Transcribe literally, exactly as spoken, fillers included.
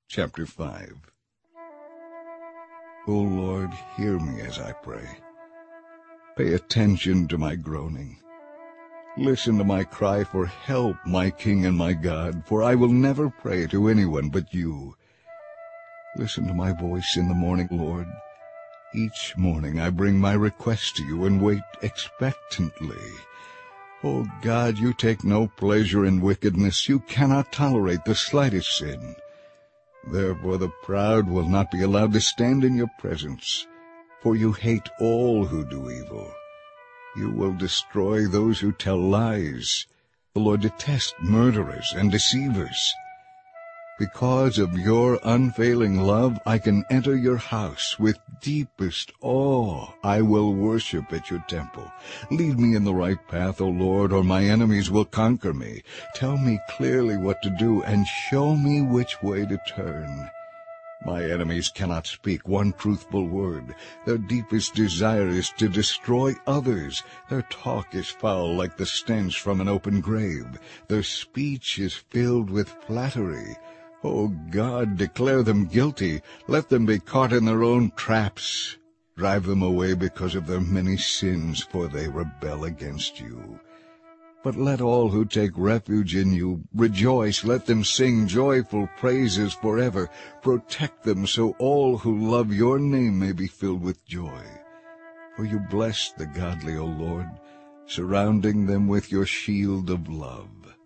Chapter five. O Lord, hear me as I pray. Pay attention to my groaning. Listen to my cry for help, my King and my God, for I will never pray to anyone but you. Listen to my voice in the morning, Lord. Each morning I bring my request to you and wait expectantly. O God, you take no pleasure in wickedness. You cannot tolerate the slightest sin. Therefore the proud will not be allowed to stand in your presence, for you hate all who do evil. You will destroy those who tell lies. The Lord detests murderers and deceivers. Because of your unfailing love, I can enter your house with deepest awe. I will worship at your temple. Lead me in the right path, O Lord, or my enemies will conquer me. Tell me clearly what to do, and show me which way to turn. My enemies cannot speak one truthful word. Their deepest desire is to destroy others. Their talk is foul like the stench from an open grave. Their speech is filled with flattery. O God, declare them guilty. Let them be caught in their own traps. Drive them away because of their many sins, for they rebel against you. But let all who take refuge in you rejoice. Let them sing joyful praises forever. Protect them so all who love your name may be filled with joy. For you bless the godly, O Lord, surrounding them with your shield of love.